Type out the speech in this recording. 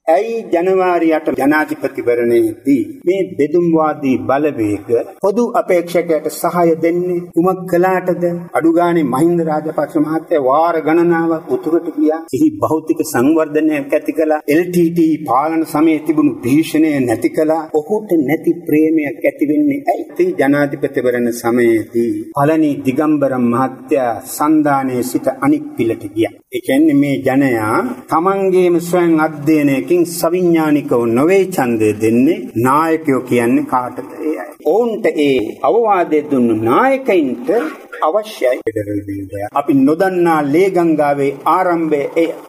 ඇයි ජනවාරි 8 ජනාධිපතිවරණයේදී මේ බෙදුම්වාදී බලවේග පොදු අපේක්ෂකයට සහාය දෙන්නේ? කුමක් කළාටද? අඩුගානේ මහින්ද රාජපක්ෂ මහත්තයා වාර ගණනාවක් උතුරට ගියා. එහි භෞතික සංවර්ධනයක් ඇති කළා. LTT පාලන සමයේ තිබුණු භීෂණය නැති කළා. ඔහුට නැති ප්‍රේමයක් ඇති වෙන්නේ ඇයි? ඒ ජනාධිපතිවරණ සමයේදී පළනි දිගම්බරම් මහත්තයා සන්දානයේ සිට අනික් පිළට ගියා. ඒ කියන්නේ මේ ජනයා තමන්ගේම ස්වයං අධ්‍යයනයකින් සවිඥානිකව නොවේ ඡන්දය දෙන්නේ. නායකයෝ කියන්නේ කාටද? ඒ අය. ඔවුන්ට ඒ අවවාදය දුන්නු නායකයින්ට අවශ්‍යයි. අපි නොදන්නා ලේ ගංගාවේ ආරම්භය එය.